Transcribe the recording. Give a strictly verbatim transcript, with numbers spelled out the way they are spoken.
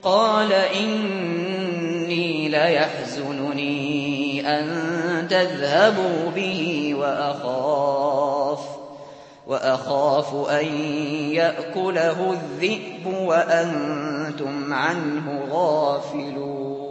قَالَ إِنِّي لَيَحْزُنُنِي أَن تَذْهَبُوا بِهِ وَأَخَافُ أَن يَأْكُلَهُ الذِّئْبُ وَأَنتُمْ عَنْهُ غَافِلُونَ